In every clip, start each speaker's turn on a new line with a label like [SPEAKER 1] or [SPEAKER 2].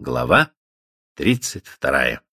[SPEAKER 1] Глава 32.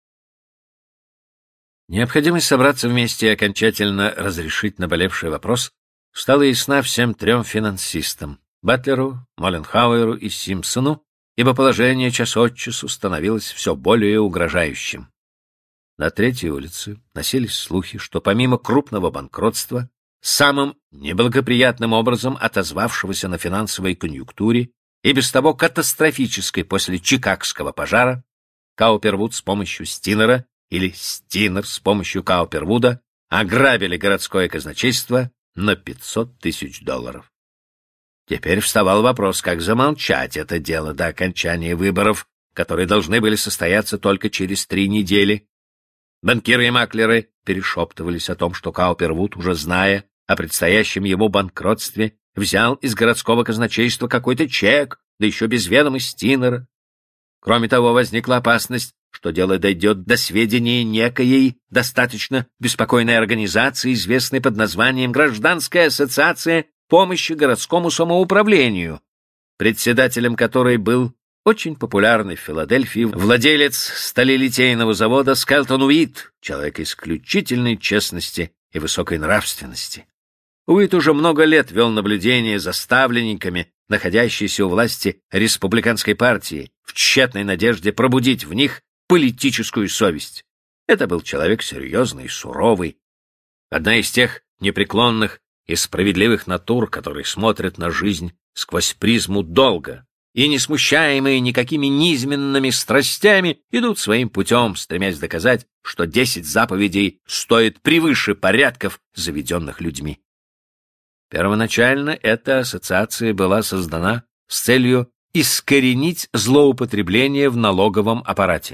[SPEAKER 1] Необходимость собраться вместе и окончательно разрешить наболевший вопрос стала ясна всем трем финансистам — Батлеру, Молленхауэру и Симпсону, ибо положение час от часу становилось все более угрожающим. На Третьей улице носились слухи, что помимо крупного банкротства, самым неблагоприятным образом отозвавшегося на финансовой конъюнктуре и без того катастрофической после Чикагского пожара, Каупервуд с помощью Стинера или Стинер с помощью Каупервуда ограбили городское казначейство на $500 тысяч. Теперь вставал вопрос, как замолчать это дело до окончания выборов, которые должны были состояться только через 3 недели. Банкиры и маклеры перешептывались о том, что Каупервуд, уже зная о предстоящем его банкротстве, взял из городского казначейства какой-то чек, да еще без ведома Стинера. Кроме того, возникла опасность, что дело дойдет до сведения некоей достаточно беспокойной организации, известной под названием «Гражданская ассоциация помощи городскому самоуправлению», председателем которой был очень популярный в Филадельфии владелец сталелитейного завода Скелтон Уит, человек исключительной честности и высокой нравственности. Уит уже много лет вел наблюдение за ставленниками, находящейся у власти республиканской партии, в тщетной надежде пробудить в них политическую совесть. Это был человек серьезный и суровый, одна из тех непреклонных и справедливых натур, которые смотрят на жизнь сквозь призму долга и, не смущаемые никакими низменными страстями, идут своим путем, стремясь доказать, что 10 заповедей стоят превыше порядков, заведенных людьми. Первоначально эта ассоциация была создана с целью искоренить злоупотребление в налоговом аппарате.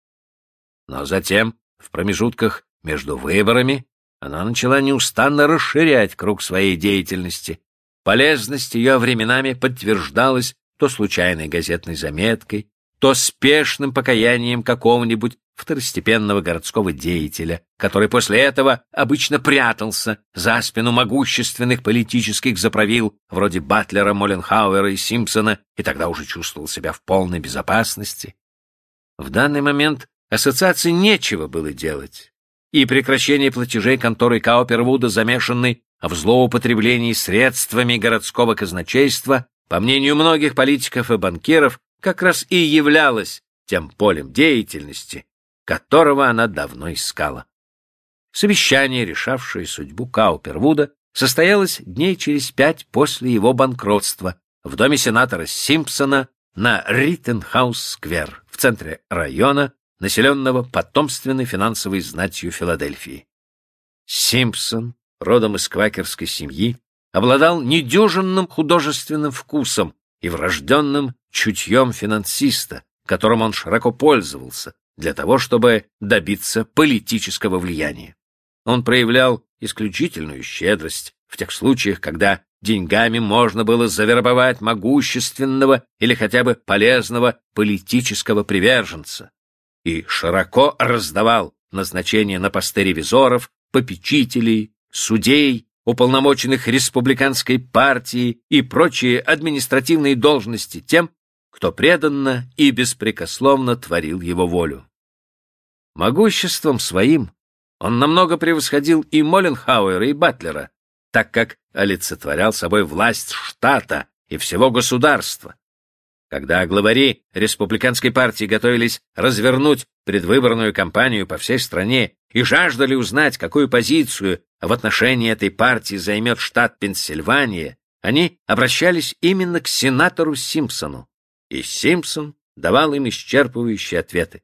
[SPEAKER 1] Но затем, в промежутках между выборами, она начала неустанно расширять круг своей деятельности. Полезность ее временами подтверждалась то случайной газетной заметкой, то спешным покаянием какого-нибудь второстепенного городского деятеля, который после этого обычно прятался за спину могущественных политических заправил вроде Батлера, Молленхауэра и Симпсона, и тогда уже чувствовал себя в полной безопасности. В данный момент ассоциации нечего было делать, и прекращение платежей конторы Каупервуда, замешанной в злоупотреблении средствами городского казначейства, по мнению многих политиков и банкиров, как раз и являлось тем полем деятельности, которого она давно искала. Совещание, решавшее судьбу Каупервуда, состоялось дней через 5 после его банкротства в доме сенатора Симпсона на Риттенхаус-сквер в центре района, населенного потомственной финансовой знатью Филадельфии. Симпсон, родом из квакерской семьи, обладал недюжинным художественным вкусом и врожденным чутьем финансиста, которым он широко пользовался для того, чтобы добиться политического влияния. Он проявлял исключительную щедрость в тех случаях, когда деньгами можно было завербовать могущественного или хотя бы полезного политического приверженца, и широко раздавал назначения на посты ревизоров, попечителей, судей, уполномоченных республиканской партии и прочие административные должности тем, кто преданно и беспрекословно творил его волю. Могуществом своим он намного превосходил и Молленхауэра, и Батлера, так как олицетворял собой власть штата и всего государства. Когда главари республиканской партии готовились развернуть предвыборную кампанию по всей стране и жаждали узнать, какую позицию в отношении этой партии займет штат Пенсильвания, они обращались именно к сенатору Симпсону, и Симпсон давал им исчерпывающие ответы.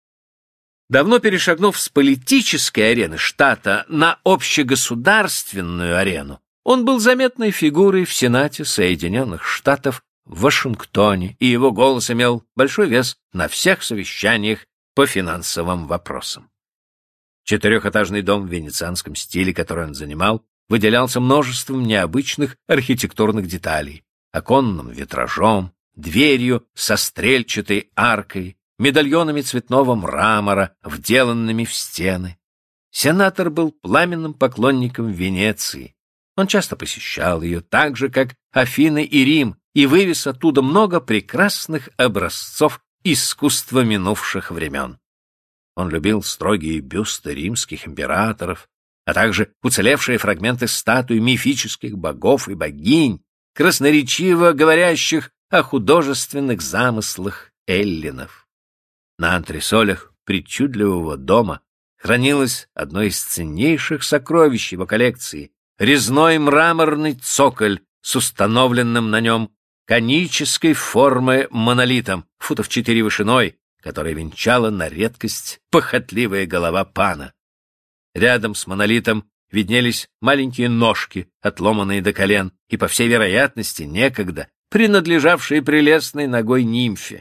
[SPEAKER 1] Давно перешагнув с политической арены штата на общегосударственную арену, он был заметной фигурой в Сенате Соединенных Штатов в Вашингтоне, и его голос имел большой вес на всех совещаниях по финансовым вопросам. 4-этажный дом в венецианском стиле, который он занимал, выделялся множеством необычных архитектурных деталей: оконным витражом, дверью со стрельчатой аркой, медальонами цветного мрамора, вделанными в стены. Сенатор был пламенным поклонником Венеции. Он часто посещал ее, так же, как Афины и Рим, и вывез оттуда много прекрасных образцов искусство минувших времен. Он любил строгие бюсты римских императоров, а также уцелевшие фрагменты статуй мифических богов и богинь, красноречиво говорящих о художественных замыслах эллинов. На антресолях причудливого дома хранилось одно из ценнейших сокровищ его коллекции — резной мраморный цоколь с установленным на нем конической формы монолитом, футов 4 вышиной, который венчала на редкость похотливая голова пана. Рядом с монолитом виднелись маленькие ножки, отломанные до колен, и, по всей вероятности, некогда принадлежавшие прелестной ногой нимфе.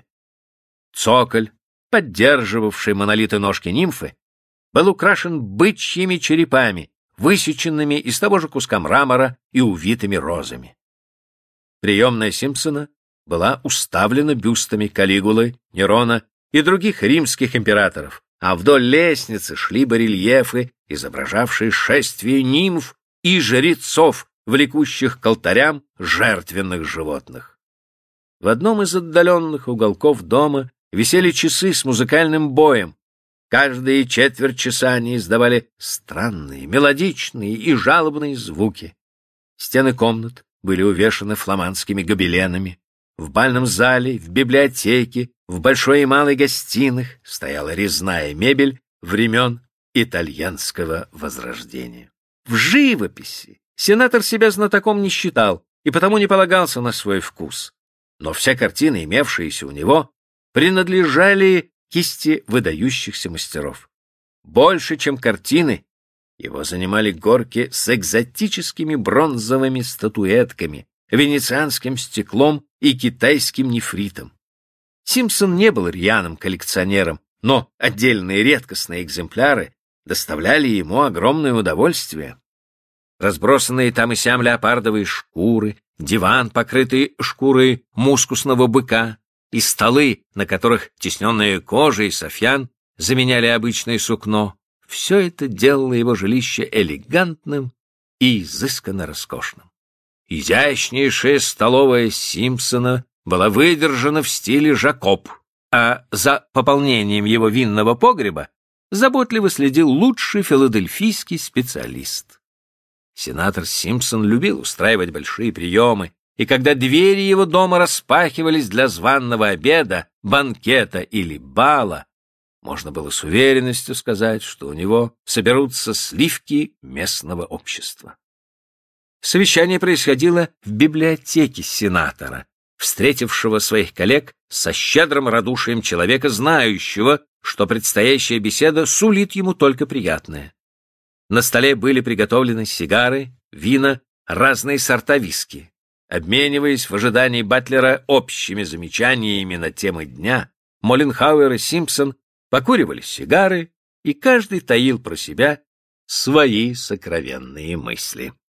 [SPEAKER 1] Цоколь, поддерживавший монолиты ножки нимфы, был украшен бычьими черепами, высеченными из того же куска мрамора и увитыми розами. Приемная Симпсона была уставлена бюстами Калигулы, Нерона и других римских императоров, а вдоль лестницы шли барельефы, изображавшие шествие нимф и жрецов, влекущих к алтарям жертвенных животных. В одном из отдаленных уголков дома висели часы с музыкальным боем. Каждые четверть часа они издавали странные, мелодичные и жалобные звуки. Стены комнат были увешаны фламандскими гобеленами. В бальном зале, в библиотеке, в большой и малой гостиных стояла резная мебель времен итальянского возрождения. В живописи сенатор себя знатоком не считал и потому не полагался на свой вкус. Но все картины, имевшиеся у него, принадлежали кисти выдающихся мастеров. Больше, чем картины, его занимали горки с экзотическими бронзовыми статуэтками, венецианским стеклом и китайским нефритом. Симпсон не был рьяным коллекционером, но отдельные редкостные экземпляры доставляли ему огромное удовольствие. Разбросанные там и сям леопардовые шкуры, диван, покрытый шкурой мускусного быка, и столы, на которых тисненная кожа и софьян заменяли обычное сукно, все это делало его жилище элегантным и изысканно роскошным. Изящнейшая столовая Симпсона была выдержана в стиле Жакоб, а за пополнением его винного погреба заботливо следил лучший филадельфийский специалист. Сенатор Симпсон любил устраивать большие приемы, и когда двери его дома распахивались для званного обеда, банкета или бала, можно было с уверенностью сказать, что у него соберутся сливки местного общества. Совещание происходило в библиотеке сенатора, встретившего своих коллег со щедрым радушием человека, знающего, что предстоящая беседа сулит ему только приятное. На столе были приготовлены сигары, вина, разные сорта виски. Обмениваясь в ожидании Батлера общими замечаниями на темы дня, Моленхауэр и Симпсон покуривали сигары, и каждый таил про себя свои сокровенные мысли.